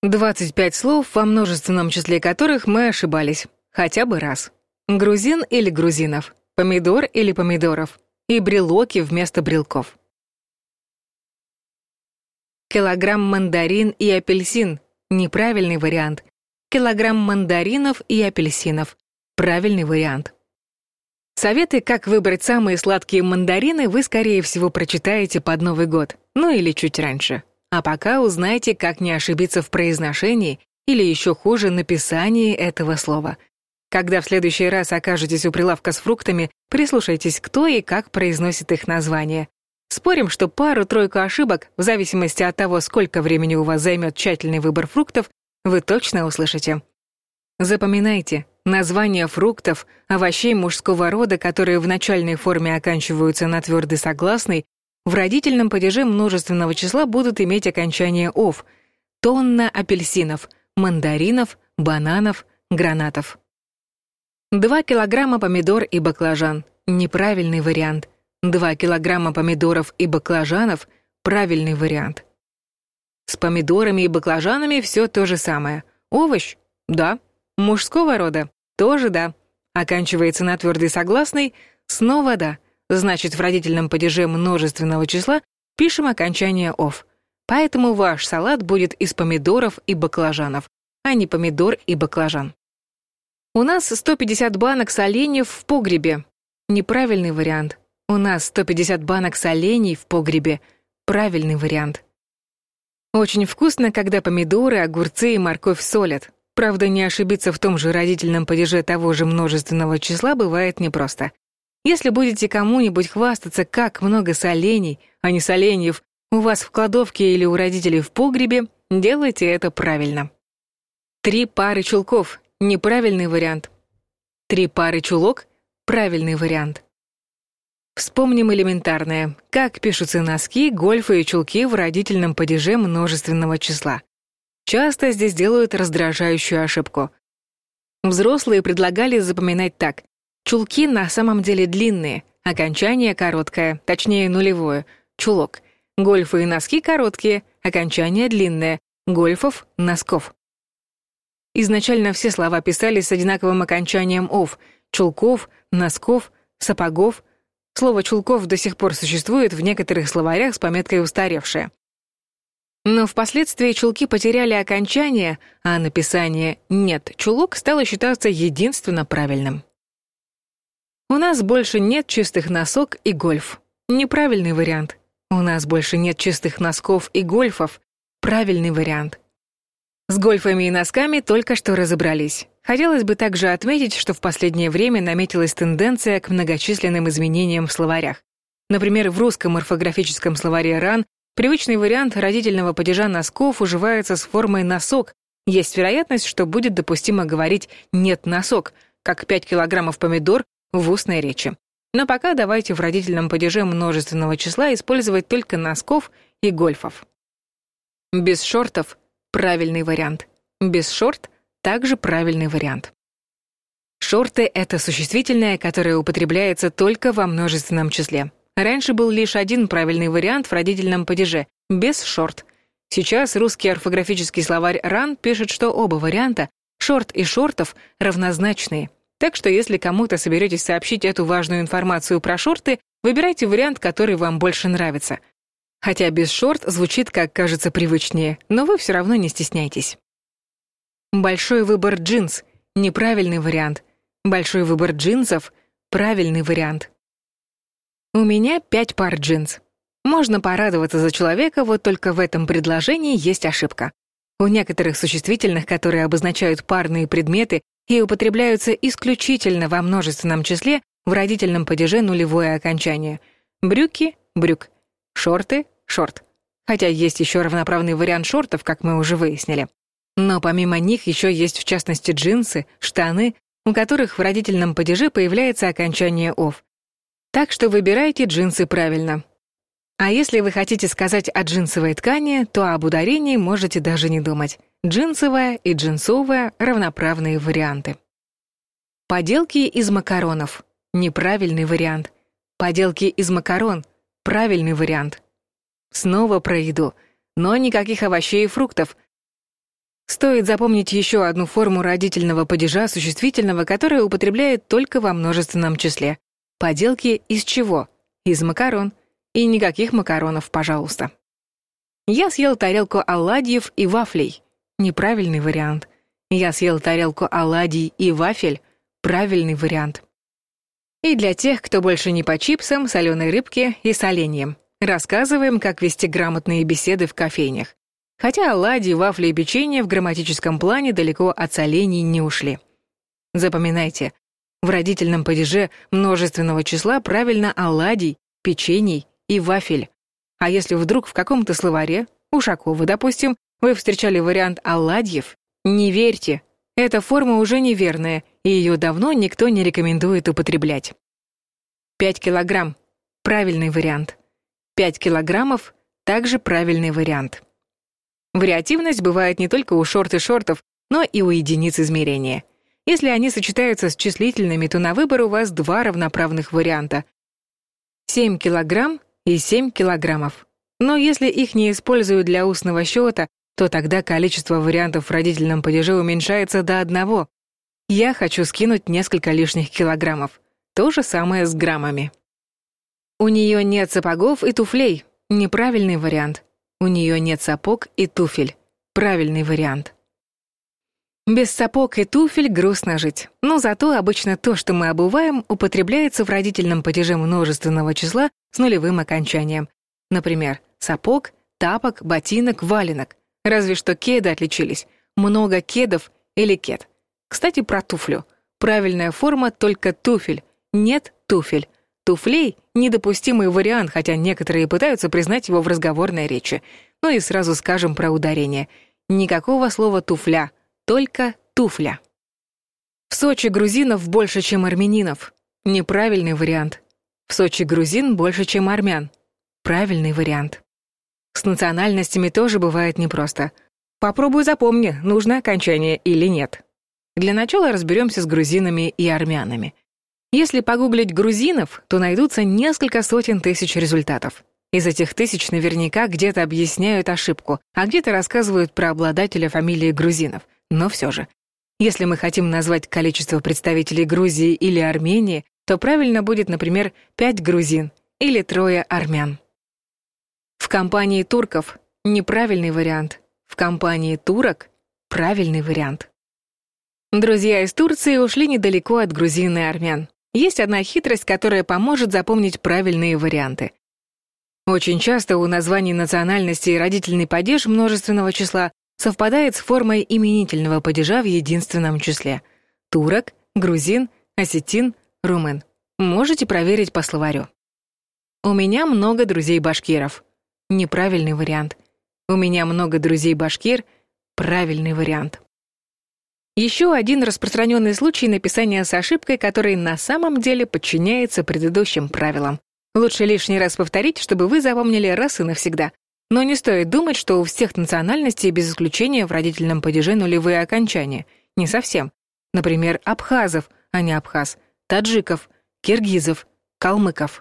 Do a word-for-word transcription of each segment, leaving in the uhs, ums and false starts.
двадцать пять слов, во множественном числе которых мы ошибались. Хотя бы раз. Грузин или грузинов. Помидор или помидоров. И брелоки вместо брелков. Килограмм мандарин и апельсин. Неправильный вариант. Килограмм мандаринов и апельсинов. Правильный вариант. Советы, как выбрать самые сладкие мандарины, вы, скорее всего, прочитаете под Новый год. Ну или чуть раньше. А пока узнайте, как не ошибиться в произношении или еще хуже, написании этого слова. Когда в следующий раз окажетесь у прилавка с фруктами, прислушайтесь, кто и как произносит их название. Спорим, что пару-тройку ошибок, в зависимости от того, сколько времени у вас займет тщательный выбор фруктов, вы точно услышите. Запоминайте, названия фруктов, овощей мужского рода, которые в начальной форме оканчиваются на твердый согласный, в родительном падеже множественного числа будут иметь окончание «ов». Тонна апельсинов, мандаринов, бананов, гранатов. два килограмма помидор и баклажан. Неправильный вариант. два килограмма помидоров и баклажанов. Правильный вариант. С помидорами и баклажанами все то же самое. Овощ? Да. Мужского рода? Тоже да. Оканчивается на твердый согласный? Снова да. Значит, в родительном падеже множественного числа пишем окончание «ов». Поэтому ваш салат будет из помидоров и баклажанов, а не помидор и баклажан. У нас сто пятьдесят банок соленьев в погребе. Неправильный вариант. У нас сто пятьдесят банок солений в погребе. Правильный вариант. Очень вкусно, когда помидоры, огурцы и морковь солят. Правда, не ошибиться в том же родительном падеже того же множественного числа бывает непросто. Если будете кому-нибудь хвастаться, как много солений, а не соленьев, у вас в кладовке или у родителей в погребе, делайте это правильно. Три пары чулков. Неправильный вариант. Три пары чулок. Правильный вариант. Вспомним элементарное. Как пишутся носки, гольфы и чулки в родительном падеже множественного числа. Часто здесь делают раздражающую ошибку. Взрослые предлагали запоминать так. Чулки на самом деле длинные, окончание короткое, точнее нулевое, чулок. Гольфы и носки короткие, окончание длинное, гольфов, носков. Изначально все слова писались с одинаковым окончанием «ов» — чулков, носков, сапогов. Слово «чулков» до сих пор существует в некоторых словарях с пометкой «устаревшее». Но впоследствии чулки потеряли окончание, а написание «нет чулок» стало считаться единственно правильным. У нас больше нет чистых носок и гольф. Неправильный вариант. У нас больше нет чистых носков и гольфов. Правильный вариант. С гольфами и носками только что разобрались. Хотелось бы также отметить, что в последнее время наметилась тенденция к многочисленным изменениям в словарях. Например, в русском орфографическом словаре РАН привычный вариант родительного падежа носков уживается с формой «носок». Есть вероятность, что будет допустимо говорить «нет носок», как пять килограммов помидор в устной речи. Но пока давайте в родительном падеже множественного числа использовать только носков и гольфов. Без шортов — правильный вариант. Без шорт — также правильный вариант. Шорты — это существительное, которое употребляется только во множественном числе. Раньше был лишь один правильный вариант в родительном падеже — без шорт. Сейчас русский орфографический словарь РАН пишет, что оба варианта, шорт и шортов, равнозначные. Так что если кому-то соберетесь сообщить эту важную информацию про шорты, выбирайте вариант, который вам больше нравится. Хотя без шорт звучит, как кажется, привычнее, но вы все равно не стесняйтесь. Большой выбор джинс — неправильный вариант. Большой выбор джинсов — правильный вариант. У меня пять пар джинс. Можно порадоваться за человека, вот только в этом предложении есть ошибка. У некоторых существительных, которые обозначают парные предметы и употребляются исключительно во множественном числе, в родительном падеже нулевое окончание. Брюки — брюк. Шорты — шорт. Хотя есть еще равноправный вариант шортов, как мы уже выяснили. Но помимо них еще есть в частности джинсы, штаны, у которых в родительном падеже появляется окончание «ов». Так что выбирайте джинсы правильно. А если вы хотите сказать о джинсовой ткани, то об ударении можете даже не думать. Джинсовая и джинсовая — равноправные варианты. Поделки из макаронов — неправильный вариант. Поделки из макарон — правильный вариант. Снова про еду, но никаких овощей и фруктов. Стоит запомнить еще одну форму родительного падежа существительного, которая употребляет только во множественном числе. Поделки из чего? Из макарон. И никаких макаронов, пожалуйста. Я съел тарелку оладьев и вафлей. Неправильный вариант. Я съел тарелку оладий и вафель. Правильный вариант. И для тех, кто больше не по чипсам, соленой рыбке и соленьям. Рассказываем, как вести грамотные беседы в кофейнях. Хотя оладьи, вафли и печенье в грамматическом плане далеко от солений не ушли. Запоминайте, в родительном падеже множественного числа правильно оладий, печений и вафель. А если вдруг в каком-то словаре, Ушакова, допустим, вы встречали вариант оладьев, не верьте, эта форма уже неверная, и ее давно никто не рекомендует употреблять. пять килограмм – правильный вариант. пять килограммов – также правильный вариант. Вариативность бывает не только у шорт и шортов, но и у единиц измерения. Если они сочетаются с числительными, то на выбор у вас два равноправных варианта. семь килограмм и семь килограммов. Но если их не используют для устного счета, то тогда количество вариантов в родительном падеже уменьшается до одного. Я хочу скинуть несколько лишних килограммов. То же самое с граммами. У нее нет сапогов и туфлей. Неправильный вариант. У нее нет сапог и туфель. Правильный вариант. Без сапог и туфель грустно жить. Но зато обычно то, что мы обуваем, употребляется в родительном падеже множественного числа с нулевым окончанием. Например, сапог, тапок, ботинок, валенок. Разве что кеды отличились. Много кедов или кед. Кстати, про туфлю. Правильная форма только туфель. Нет туфель. Туфлей — недопустимый вариант, хотя некоторые пытаются признать его в разговорной речи. Ну и сразу скажем про ударение. Никакого слова «туфля», только «туфля». В Сочи грузинов больше, чем армянинов. Неправильный вариант. В Сочи грузин больше, чем армян. Правильный вариант. С национальностями тоже бывает непросто. Попробуй запомни, нужно окончание или нет. Для начала разберемся с грузинами и армянами. Если погуглить грузинов, то найдутся несколько сотен тысяч результатов. Из этих тысяч наверняка где-то объясняют ошибку, а где-то рассказывают про обладателя фамилии грузинов. Но все же, если мы хотим назвать количество представителей Грузии или Армении, то правильно будет, например, пять грузин или трое армян. В компании турков — неправильный вариант. В компании турок — правильный вариант. Друзья из Турции ушли недалеко от грузин и армян. Есть одна хитрость, которая поможет запомнить правильные варианты. Очень часто у названий национальностей родительный падеж множественного числа совпадает с формой именительного падежа в единственном числе. Турок, грузин, осетин, румын. Можете проверить по словарю. У меня много друзей башкиров. Неправильный вариант. У меня много друзей башкир. Правильный вариант. Еще один распространенный случай написания с ошибкой, который на самом деле подчиняется предыдущим правилам. Лучше лишний раз повторить, чтобы вы запомнили раз и навсегда. Но не стоит думать, что у всех национальностей без исключения в родительном падеже нулевые окончания. Не совсем. Например, абхазов, а не абхаз, таджиков, киргизов, калмыков.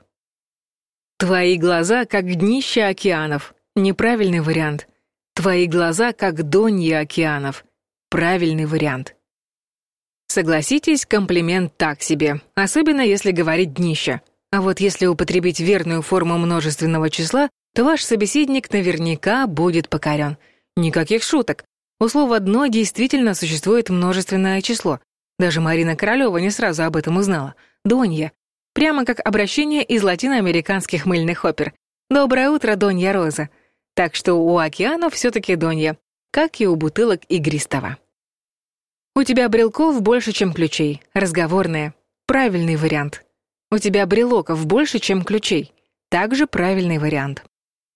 Твои глаза как днище океанов. Неправильный вариант. Твои глаза как донья океанов. Правильный вариант. Согласитесь, комплимент так себе, особенно если говорить днище. А вот если употребить верную форму множественного числа, то ваш собеседник наверняка будет покорен. Никаких шуток. У слова «дно» действительно существует множественное число. Даже Марина Королева не сразу об этом узнала. Донья. Прямо как обращение из латиноамериканских мыльных опер. «Доброе утро, Донья Роза». Так что у океанов все-таки Донья, как и у бутылок игристого. У тебя брелков больше, чем ключей. Разговорное. Правильный вариант. У тебя брелоков больше, чем ключей. Также правильный вариант.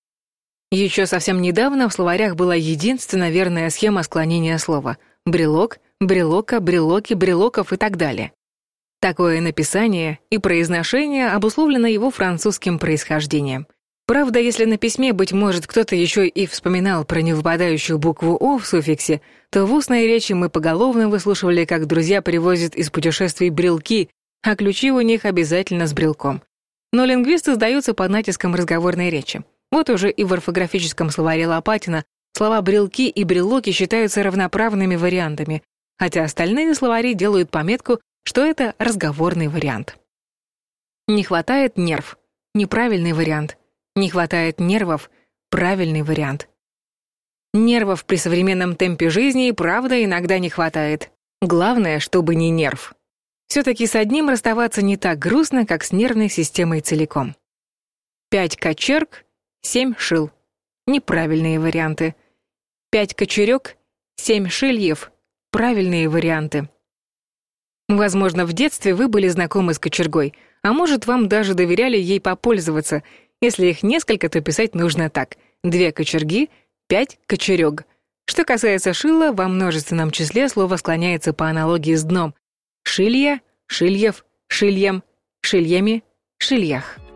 Еще совсем недавно в словарях была единственно верная схема склонения слова. Брелок, брелока, брелоки, брелоков и так далее. Такое написание и произношение обусловлено его французским происхождением. Правда, если на письме, быть может, кто-то еще и вспоминал про невыпадающую букву «о» в суффиксе, то в устной речи мы поголовно выслушивали, как друзья привозят из путешествий брелки, а ключи у них обязательно с брелком. Но лингвисты сдаются под натиском разговорной речи. Вот уже и в орфографическом словаре Лопатина Слова брелки и брелоки считаются равноправными вариантами, хотя остальные словари делают пометку, что это разговорный вариант. Не хватает нерв. Неправильный вариант. Не хватает нервов. Правильный вариант. Нервов при современном темпе жизни и правда иногда не хватает. Главное, чтобы не нерв. Все-таки с одним расставаться не так грустно, как с нервной системой целиком. Пять кочерг, семь шил. Неправильные варианты. Пять кочерек, семь шильев. Правильные варианты. Возможно, в детстве вы были знакомы с кочергой, а может, вам даже доверяли ей попользоваться. Если их несколько, то писать нужно так. Две кочерги, пять кочерёг. Что касается шила, во множественном числе слово склоняется по аналогии с дном. Шилья, шильев, шильем, шильями, шильях.